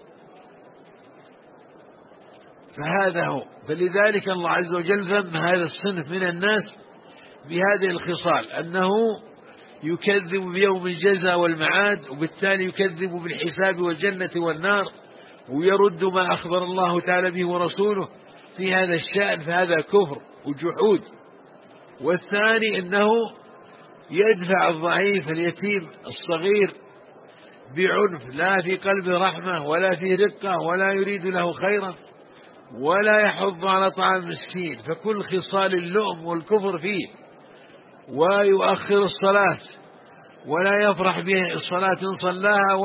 Speaker 2: فهذا هو. فلذلك الله عز وجل ذم هذا الصنف من الناس بهذه الخصال، أنه يكذب بيوم الجزاء والمعاد، وبالتالي يكذب بالحساب والجنة والنار، ويرد ما أخبر الله تعالى به ورسوله في هذا الشأن، فهذا كفر وجحود. والثاني أنه يدفع الضعيف اليتيم الصغير بعنف، لا في قلبه رحمة ولا في رقة، ولا يريد له خيرا، ولا يحض على طعام المسكين، فكل خصال اللؤم والكفر فيه. ويؤخر الصلاة ولا يفرح بالصلاة إن صلاها،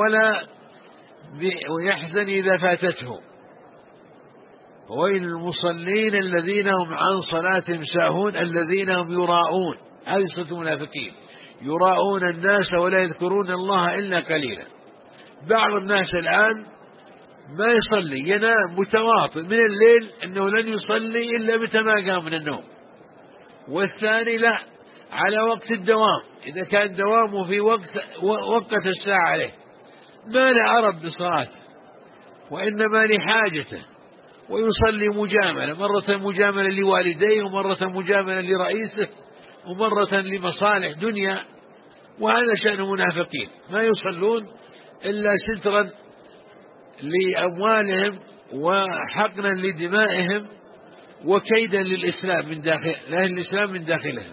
Speaker 2: ويحزن إذا فاتته. ويل المصلين الذين هم عن صلاتهم ساهون الذين هم يراءون. هذه صفة المنافقين، يراءون الناس ولا يذكرون الله إلا قليلا. بعض الناس الآن ما يصلي، ينام متواطئ من الليل أنه لن يصلي إلا متى ما قام من النوم. والثاني لا، على وقت الدوام، إذا كان دوامه في وقت الساعة عليه، ما لعرب بصلاة وإنما لحاجته، ويصلي مجاملة، مرة مجاملة لوالديه، ومرة مجاملة لرئيسه، ومرة لمصالح دنيا. وهذا شأن المنافقين، ما يصلون إلا سترا لأموالهم وحقنا لدمائهم وكيدا للإسلام من داخل، لا الإسلام من داخلهم.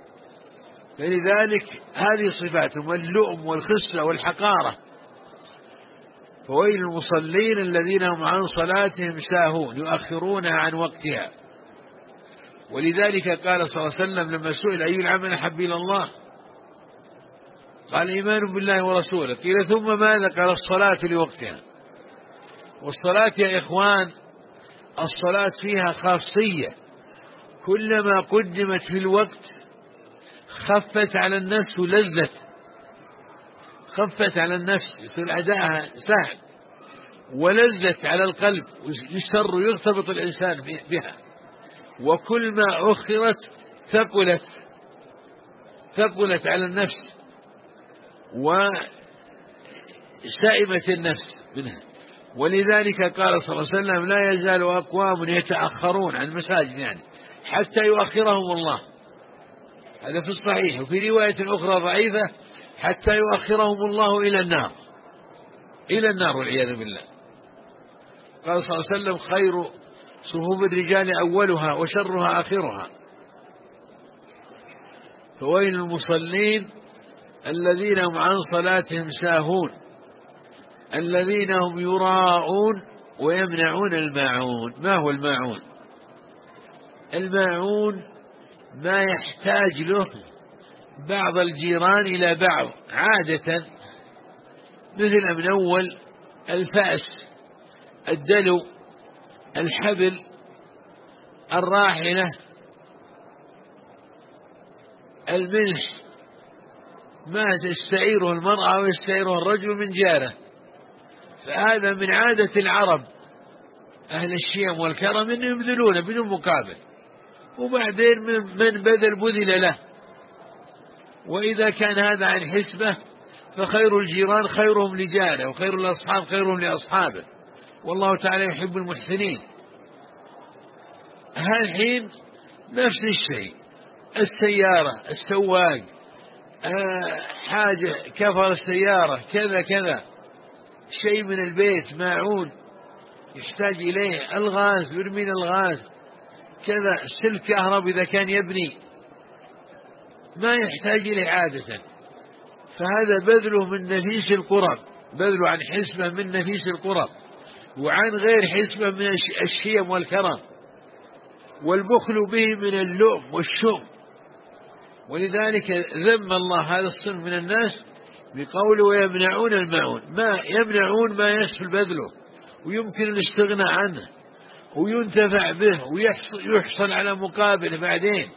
Speaker 2: فلذلك هذه صفاتهم: اللؤم والخسة والحقارة. فويل المصلين الذين هم عن صلاتهم ساهون، يؤخرونها عن وقتها. ولذلك قال صلى الله عليه وسلم لما سئل: أي العمل أحب إلى الله؟ قال: إيمان بالله ورسوله. قيل: ثم ماذا؟ قال: الصلاة لوقتها. والصلاة يا إخوان، الصلاة فيها خاصية، كلما قدمت في الوقت خفت على النفس لذة، خفت على النفس، يصير أداءها سهل، ولذت على القلب، يسر يرتبط الإنسان بها. وكل ما أخرت ثقلت على النفس وسائمت النفس منها. ولذلك قال صلى الله عليه وسلم: لا يزال أقوام يتأخرون عن المساجد، يعني حتى يؤخرهم الله. هذا في الصحيح. وفي رواية أخرى ضعيفة: حتى يؤخرهم الله إلى النار. إلى النار والعياذ بالله. قال صلى الله عليه وسلم: خير صفوف الرجال أولها وشرها آخرها. فويل المصلين الذين هم عن صلاتهم ساهون الذين هم يراءون ويمنعون الماعون. ما هو الماعون؟ الماعون ما يحتاج له بعض الجيران إلى بعض عادة، مثل من أول الفأس، الدلو، الحبل، الراحلة، الملح، ما تستعيره المرأة ويستعيره الرجل من جاره. فهذا من عادة العرب أهل الشيم والكرم أن يبذلون بدون مقابل، وبعدين من بذل له. وإذا كان هذا عن حسبة فخير الجيران خيرهم لجاره، وخير الأصحاب خيرهم لأصحابه، والله تعالى يحب المحسنين. هالحين نفس الشيء، السيارة، السواق، حاجة كفر السيارة، كذا كذا، شيء من البيت، ماعون يحتاج إليه، الغاز، يرمين الغاز، كذا، سلك كهرب إذا كان يبني ما يحتاج إليه عادة. فهذا بذله من نفيس القرب، بذله عن حسبة من نفيس القرب، وعن غير حسبة من الشيم والكرم، والبخل به من اللؤم والشؤم. ولذلك ذم الله هذا الصنف من الناس بقوله: ويمنعون الماعون. ما يمنعون ما يسهل بذله ويمكن الاستغناء عنه وينتفع به ويحصل على مقابل بعدين.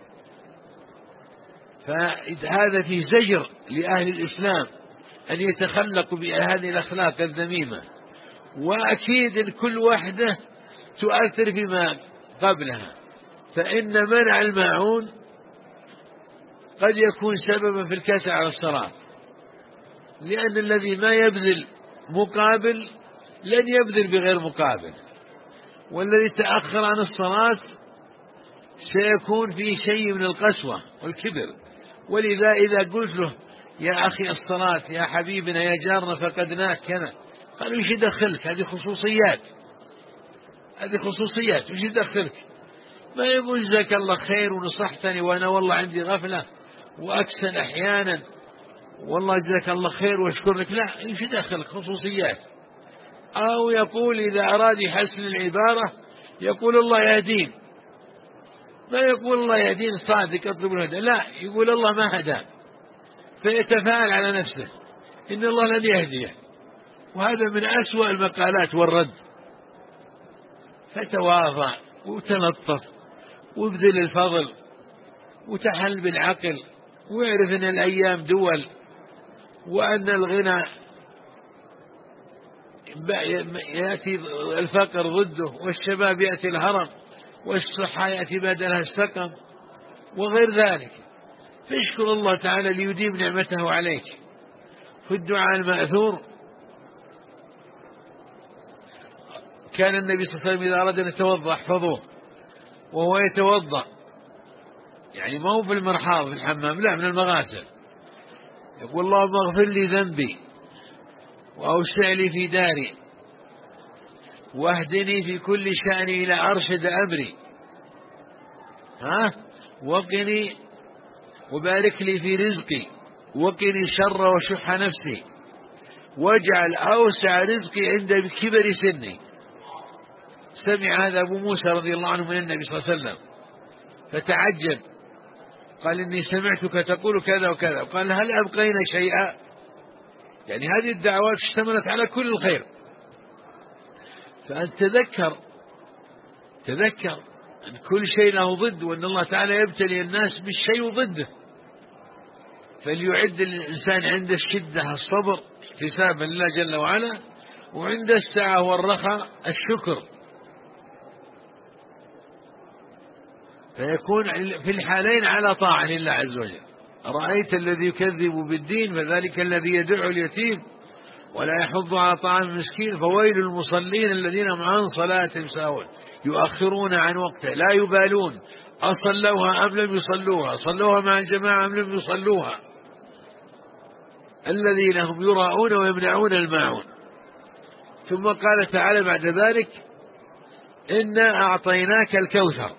Speaker 2: فهذا في زجر لأهل الإسلام أن يتخلقوا بهذه الأخلاق الذميمة. وأكيد إن كل واحدة تؤثر فيما قبلها، فإن منع الماعون قد يكون سببا في الكسل على الصلاة، لأن الذي ما يبذل مقابل لن يبذل بغير مقابل، والذي تأخر عن الصلاة سيكون فيه شيء من القسوة والكبر. ولذا إذا قلت له: يا أخي الصلاة، يا حبيبنا، يا جارنا فقدناك كذا، قالوا: وش يدخلك؟ هذه خصوصيات، هذه خصوصيات، وش يدخلك؟ ما يقول: جزاك الله خير ونصحتني وأنا والله عندي غفلة وأكسل أحيانا، والله جزاك الله خير واشكر لك. لا، وش يدخلك؟ خصوصيات. أو يقول إذا أراد يحسن العبارة يقول: الله يهدين. ما يقول الله يهدين صادق أطلب الهدى، لا، يقول الله ما هدى، فيتفاعل على نفسه إن الله لن يهديه. وهذا من أسوأ المقالات والرد. فتواضع وتلطف وابذل الفضل وتحل بالعقل، واعرف أن الأيام دول، وأن الغنى يأتي الفقر ضده، والشباب يأتي الهرم، والصحة يأتي بدلها السقم، وغير ذلك. فاشكر الله تعالى ليديم نعمته عليك. في الدعاء المأثور كان النبي صلى الله عليه وسلم إذا أراد أن يتوضأ احفظوه وهو يتوضأ، يعني ما هو في المرحاض في الحمام، لا، من المغاسل، يقول: اللهم اغفر لي ذنبي وأوسع لي في داري واهدني في كل شأني إلى أرشد أمري، وقني وبارك لي في رزقي وقني شر وشح نفسي واجعل أوسع رزقي عند كبر سني. سمع هذا أبو موسى رضي الله عنه من النبي صلى الله عليه وسلم فتعجب، قال: إني سمعتك تقول كذا وكذا. قال: هل أبقينا شيئا؟ يعني هذه الدعوات اشتملت على كل الخير. فأنت تذكر أن كل شيء له ضد، وأن الله تعالى يبتلي الناس بالشيء ضده. فليعد الإنسان عند الشدة الصبر احتسابا لله جل وعلا، وعند السعة والرخاء الشكر، فيكون في الحالين على طاعة لله عز وجل. أرأيت الذي يكذب بالدين فذلك الذي يدعو اليتيم ولا يحض على طعام المسكين. فويل المصلين الذين هم عن صلاتهم ساهون يؤخرون عن وقته لا يبالون أصلوها أم لم يصلوها، صلوها مع الجماعة أم لم يصلوها، الذين هم يراءون ويمنعون الماعون. ثم قال تعالى بعد ذلك: إنا أعطيناك الكوثر.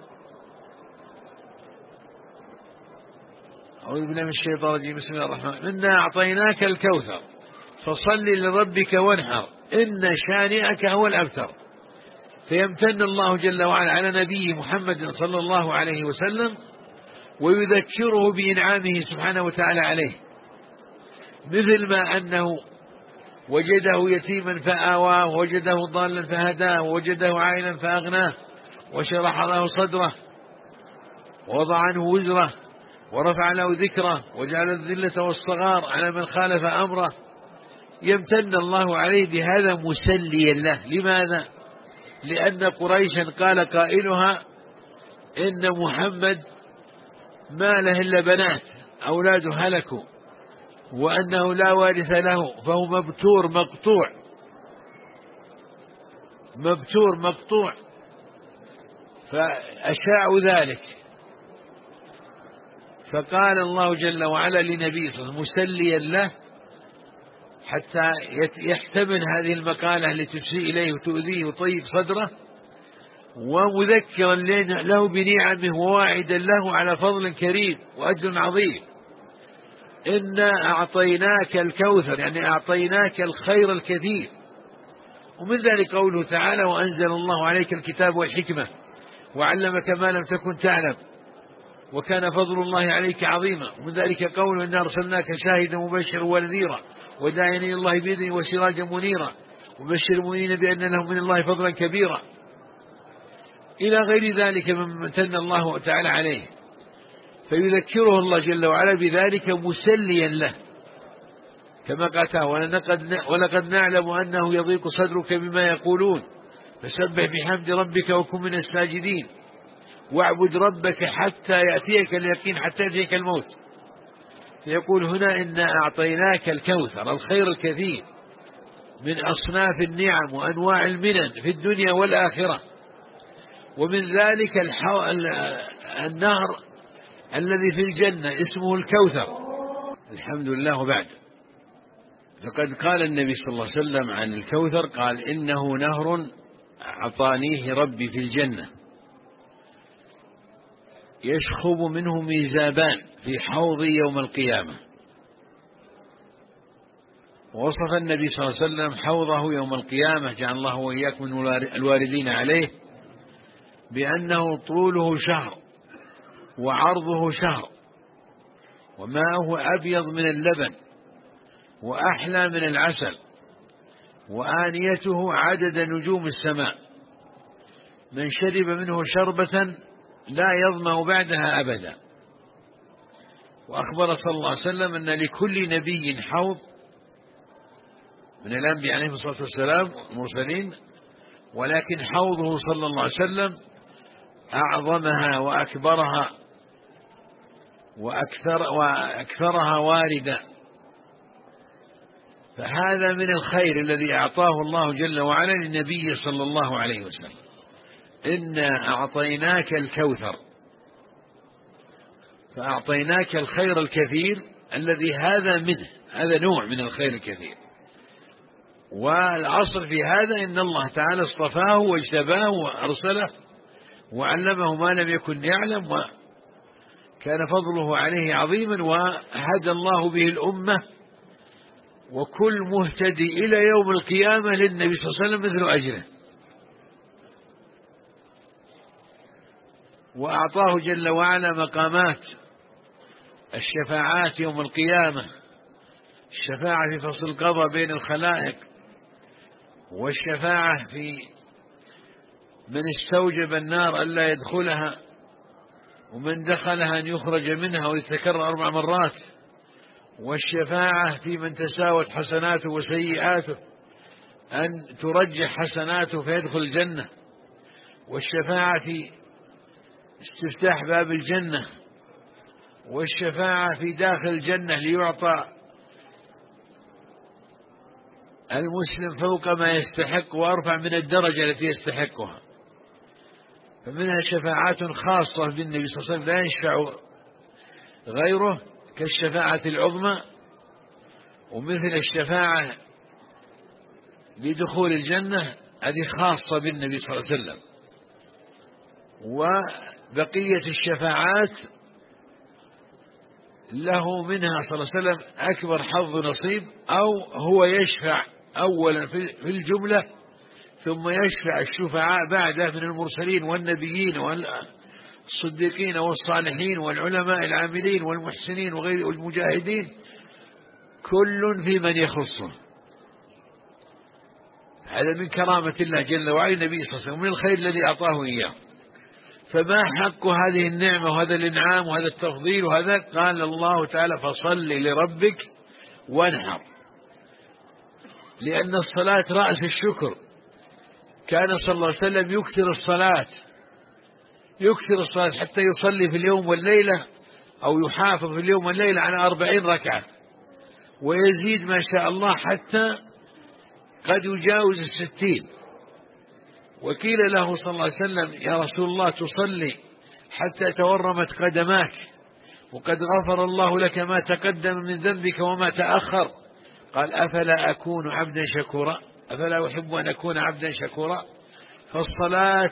Speaker 2: أعوذ بالله من الشيطان الرجيم. بسم الله الرحمن الرحيم. إنا أعطيناك الكوثر فصل لربك وانحر إن شانئك هو الأبتر. فيمتن الله جل وعلا على نبيه محمد صلى الله عليه وسلم ويذكره بإنعامه سبحانه وتعالى عليه، مثل ما أنه وجده يتيما فآواه، ووجده ضالا فهداه، ووجده عائلا فأغناه، وشرح له صدره، ووضع عنه وزره، ورفع له ذكره، وجعل الذلة والصغار على من خالف أمره. يمتن الله عليه بهذا مسليا له. لماذا؟ لأن قريشا قال قائلها إن محمد ما له إلا بنات، أولاده هلكوا، وأنه لا وارث له، فهو مبتور مقطوع. فأشاعوا ذلك، فقال الله جل وعلا لنبيه صلى الله عليه وسلم مسليا له حتى يحتمل هذه المقالة التي تسيء إليه وتؤذيه وطيب صدره، ومذكرا له بنعمه وواعدا له على فضل كريم وأجر عظيم. إنا أعطيناك الكوثر، يعني أعطيناك الخير الكثير. ومن ذلك قوله تعالى: وأنزل الله عليك الكتاب والحكمة وعلمك ما لم تكن تعلم وكان فضل الله عليك عظيما. ومن ذلك قوله: إنا أرسلناك شاهدا مبشرا ونذيرا وداعيا إلى الله بإذنه وسراجا منيرا وبشر المؤمنين بأن لهم من الله فضلا كبيرا، إلى غير ذلك مما امتن الله تعالى عليه. فيذكره الله جل وعلا بذلك مسليا له، كما قال: ولقد نعلم أنه يضيق صدرك بما يقولون فسبح بحمد ربك وكن من الساجدين واعبد ربك حتى يأتيك اليقين، حتى يأتيك الموت. فيقول هنا: إنا أعطيناك الكوثر، الخير الكثير من أصناف النعم وأنواع المنن في الدنيا والآخرة. ومن ذلك النهر الذي في الجنة اسمه الكوثر. الحمد لله. وبعد، فقد قال النبي صلى الله عليه وسلم عن الكوثر، قال: إنه نهر أعطانيه ربي في الجنة يشخب منه ميزابان في حوضي يوم القيامة. ووصف النبي صلى الله عليه وسلم حوضه يوم القيامة، جعل الله وإياكم من الواردين عليه، بأنه طوله شهر وعرضه شهر وماءه أبيض من اللبن وأحلى من العسل وآنيته عدد نجوم السماء، من شرب منه شربة لا يظمأ بعدها أبدا. وأخبر صلى الله عليه وسلم أن لكل نبي حوض من الأنبياء عليهم الصلاة والسلام المرسلين، ولكن حوضه صلى الله عليه وسلم أعظمها وأكبرها وأكثرها واردة. فهذا من الخير الذي أعطاه الله جل وعلا للنبي صلى الله عليه وسلم. إنا أعطيناك الكوثر، فأعطيناك الخير الكثير الذي هذا منه، هذا نوع من الخير الكثير. والأصل في هذا إن الله تعالى اصطفاه واجتباه وأرسله وعلمه ما لم يكن يعلم، وكان فضله عليه عظيما، وهدى الله به الأمة، وكل مهتدي إلى يوم القيامة للنبي صلى الله عليه وسلم مثل أجره. وأعطاه جل وعلا مقامات الشفاعات يوم القيامة، الشفاعة في فصل القضاء بين الخلائق، والشفاعة في من استوجب النار ألا يدخلها، ومن دخلها أن يخرج منها ويتكرر 4 مرات، والشفاعة في من تساوت حسناته وسيئاته أن ترجح حسناته فيدخل الجنة، والشفاعة في استفتاح باب الجنة، والشفاعة في داخل الجنة ليعطى المسلم فوق ما يستحق وأرفع من الدرجة التي يستحقها. فمنها شفاعات خاصة بالنبي صلى الله عليه وسلم لا يشفع غيره كالشفاعة العظمى، ومثل الشفاعة بدخول الجنة هذه خاصة بالنبي صلى الله عليه وسلم. وبقية الشفاعات له منها صلى الله عليه وسلم أكبر حظ نصيب، أو هو يشفع أولا في الجملة، ثم يشفع الشفعاء بعده من المرسلين والنبيين والصديقين والصالحين والعلماء العاملين والمحسنين وغير المجاهدين، كل في من يخصه. هذا من كرامة الله جل وعلا النبي صلى الله عليه وسلم، من الخير الذي أعطاه إياه. فما حق هذه النعمة وهذا الإنعام وهذا التفضيل وهذا؟ قال الله تعالى: فصل لربك وانحر. لأن الصلاة رأس الشكر. كان صلى الله عليه وسلم يكثر الصلاة حتى يصلي في اليوم والليلة، أو يحافظ في اليوم والليلة على 40 ركعة، ويزيد ما شاء الله حتى قد يجاوز 60. وقيل له صلى الله عليه وسلم: يا رسول الله تصلي حتى تورمت قدماك وقد غفر الله لك ما تقدم من ذنبك وما تأخر. قال: أفلا أكون عبدا شكورا؟ أفلا أحب أن أكون عبدا شكورا؟ فالصلاة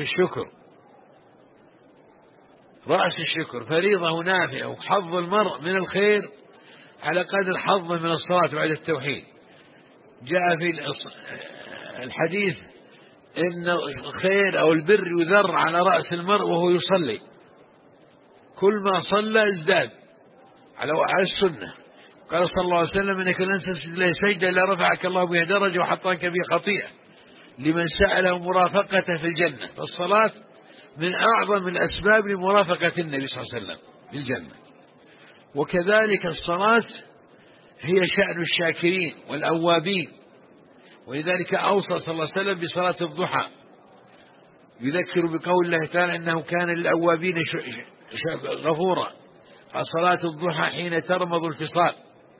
Speaker 2: رأس الشكر، فريضة نافعة، وحظ المرء من الخير على قدر حظه من الصلاة بعد التوحيد. جاء في الحديث إن الخير أو البر يذر على رأس المرء وهو يصلي، كل ما صلى ازداد على السنة. قال صلى الله عليه وسلم: إنك لن تسجد له سجدة إلا رفعك الله بها درجة وحطك به خطيئة لمن سأله مرافقته في الجنة. فالصلاة من أعظم الأسباب لمرافقة النبي صلى الله عليه وسلم في الجنة. وكذلك الصلاة هي شأن الشاكرين والأوابين، ولذلك أوصى صلى الله عليه وسلم بصلاة الضحى، يذكر بقول الله تعالى: إنه كان للأوابين غفورا. صلاة الضحى حين ترمض الفصال،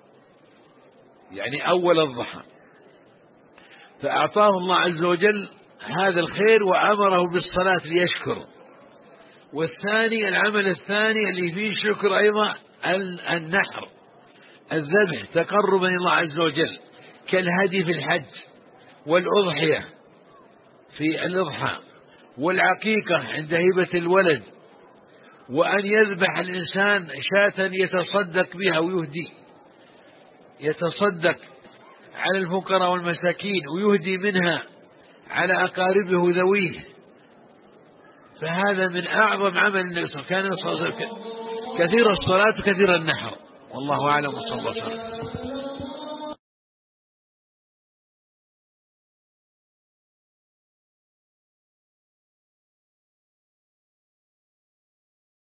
Speaker 2: يعني أول الضحى. فأعطاه الله عز وجل هذا الخير وأمره بالصلاة ليشكر. والثاني، العمل الثاني اللي فيه شكر أيضا، النحر، الذبح تقربا إلى الله عز وجل، كالهدي في الحج، والأضحية في الإضحى، والعقيقة عند هبة الولد، وأن يذبح الإنسان شاة يتصدق بها ويهدي، يتصدق على الفقراء والمساكين ويهدي منها على أقاربه ذويه. فهذا من أعظم عمل النبي صلى الله عليه وسلم. كان كثير الصلاة وكثير النحر. والله أعلم، وصلى الله عليه وسلم.